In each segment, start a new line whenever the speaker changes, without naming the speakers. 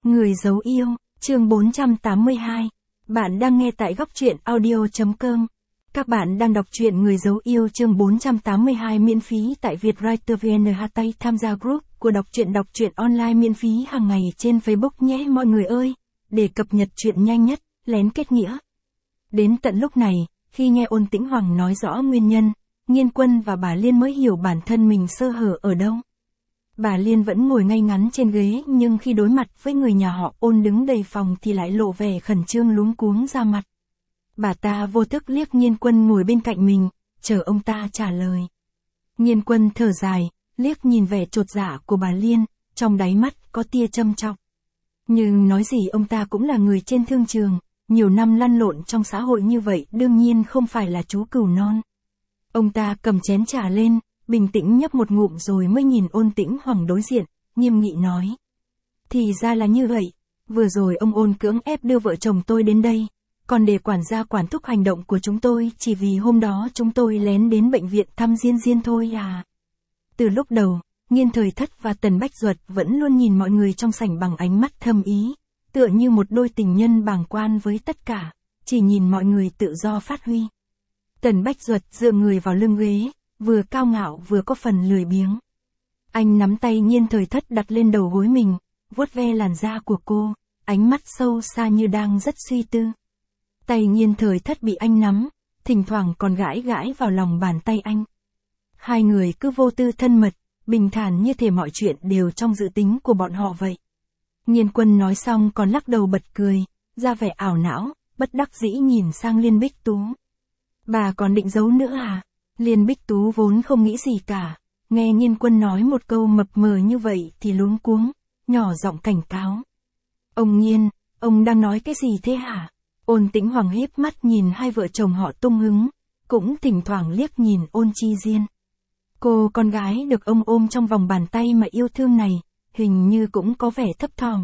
Người giấu yêu, chương 482. Bạn đang nghe tại góc truyện audio.com. Các bạn đang đọc truyện Người giấu yêu chương 482 miễn phí tại Vietwriter VN. Tham gia group của đọc truyện online miễn phí hàng ngày trên Facebook nhé mọi người ơi, để cập nhật truyện nhanh nhất, lén kết nghĩa. Đến tận lúc này, khi nghe Ôn Tĩnh Hoàng nói rõ nguyên nhân, Nhiên Quân và bà Liên mới hiểu bản thân mình sơ hở ở đâu. Bà Liên vẫn ngồi ngay ngắn trên ghế nhưng khi đối mặt với người nhà họ Ôn đứng đầy phòng thì lại lộ vẻ khẩn trương luống cuống ra mặt. Bà ta vô thức liếc Nhiên Quân ngồi bên cạnh mình, chờ ông ta trả lời. Nhiên Quân thở dài, liếc nhìn vẻ chột dạ của bà Liên, trong đáy mắt có tia châm chọc. Nhưng nói gì ông ta cũng là người trên thương trường, nhiều năm lăn lộn trong xã hội như vậy đương nhiên không phải là chú cừu non. Ông ta cầm chén trà lên, bình tĩnh nhấp một ngụm rồi mới nhìn Ôn Tĩnh Hoàng đối diện, nghiêm nghị nói. Thì ra là như vậy, vừa rồi ông Ôn cưỡng ép đưa vợ chồng tôi đến đây, còn để quản gia quản thúc hành động của chúng tôi chỉ vì hôm đó chúng tôi lén đến bệnh viện thăm Diên thôi à. Từ lúc đầu, Nhiên Thời Thất và Tần Bách Duật vẫn luôn nhìn mọi người trong sảnh bằng ánh mắt thâm ý, tựa như một đôi tình nhân bàng quan với tất cả, chỉ nhìn mọi người tự do phát huy. Tần Bách Duật dựa người vào lưng ghế, vừa cao ngạo vừa có phần lười biếng. Anh nắm tay Nhiên Thời Thất đặt lên đầu gối mình, vuốt ve làn da của cô, ánh mắt sâu xa như đang rất suy tư. Tay Nhiên Thời Thất bị anh nắm, thỉnh thoảng còn gãi gãi vào lòng bàn tay anh. Hai người cứ vô tư thân mật, bình thản như thể mọi chuyện đều trong dự tính của bọn họ vậy. Nhiên Quân nói xong còn lắc đầu bật cười, ra vẻ ảo não, bất đắc dĩ nhìn sang Liên Bích Tú. Bà còn định giấu nữa à? Liên Bích Tú vốn không nghĩ gì cả, nghe Nhiên Quân nói một câu mập mờ như vậy thì luống cuống, nhỏ giọng cảnh cáo. Ông Nhiên, ông đang nói cái gì thế hả? Ôn Tĩnh Hoàng híp mắt nhìn hai vợ chồng họ tung hứng, cũng thỉnh thoảng liếc nhìn Ôn Chi Diên. Cô con gái được ông ôm trong vòng bàn tay mà yêu thương này, hình như cũng có vẻ thấp thỏm.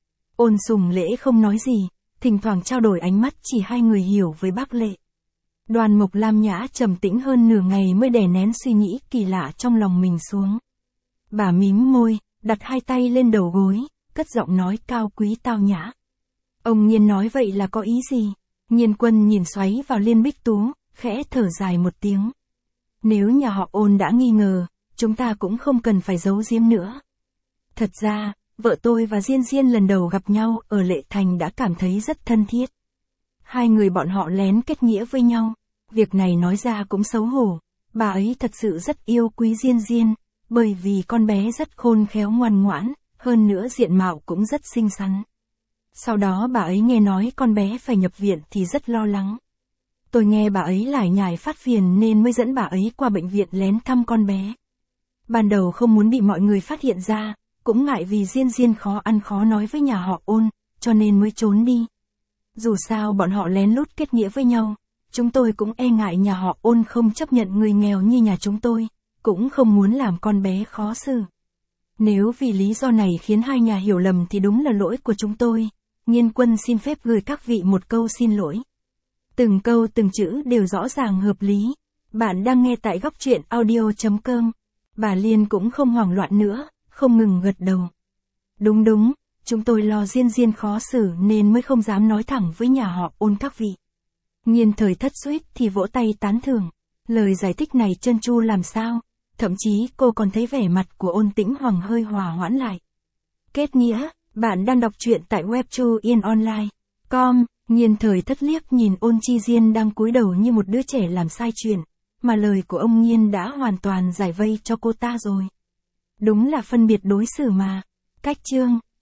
Ôn Sùng Lễ không nói gì, thỉnh thoảng trao đổi ánh mắt chỉ hai người hiểu với bác Lệ. Đoàn Mộc Lam Nhã trầm tĩnh hơn nửa ngày mới đè nén suy nghĩ kỳ lạ trong lòng mình xuống. Bà mím môi, đặt hai tay lên đầu gối, cất giọng nói cao quý tao nhã. Ông Nhiên nói vậy là có ý gì? Nhiên Quân nhìn xoáy vào Liên Bích Tú, khẽ thở dài một tiếng. Nếu nhà họ Ôn đã nghi ngờ, chúng ta cũng không cần phải giấu giếm nữa. Thật ra, vợ tôi và Diên lần đầu gặp nhau ở Lệ Thành đã cảm thấy rất thân thiết. Hai người bọn họ lén kết nghĩa với nhau, việc này nói ra cũng xấu hổ, bà ấy thật sự rất yêu quý Diên, bởi vì con bé rất khôn khéo ngoan ngoãn, hơn nữa diện mạo cũng rất xinh xắn. Sau đó bà ấy nghe nói con bé phải nhập viện thì rất lo lắng. Tôi nghe bà ấy lải nhải phát phiền nên mới dẫn bà ấy qua bệnh viện lén thăm con bé. Ban đầu không muốn bị mọi người phát hiện ra, cũng ngại vì Diên khó ăn khó nói với nhà họ Ôn, cho nên mới trốn đi. Dù sao bọn họ lén lút kết nghĩa với nhau, chúng tôi cũng e ngại nhà họ Ôn không chấp nhận người nghèo như nhà chúng tôi, cũng không muốn làm con bé khó xử. Nếu vì lý do này khiến hai nhà hiểu lầm thì đúng là lỗi của chúng tôi. Nhiên Quân xin phép gửi các vị một câu xin lỗi. Từng câu từng chữ đều rõ ràng hợp lý. Bạn đang nghe tại góc truyện audio.com. Bà Liên cũng không hoảng loạn nữa, không ngừng gật đầu. Đúng, chúng tôi lo Diên khó xử nên mới không dám nói thẳng với nhà họ Ôn các vị. Nhiên Thời Thất suýt thì vỗ tay tán thưởng. Lời giải thích này trơn tru làm sao, thậm chí cô còn thấy vẻ mặt của Ôn Tĩnh Hoàng hơi hòa hoãn lại. Kết nghĩa, bạn đang đọc truyện tại webtoonline.com. Nhiên Thời Thất liếc nhìn Ôn Chi Diên đang cúi đầu như một đứa trẻ làm sai chuyện, mà lời của ông Nhiên đã hoàn toàn giải vây cho cô ta rồi. Đúng là phân biệt đối xử mà. Cách chương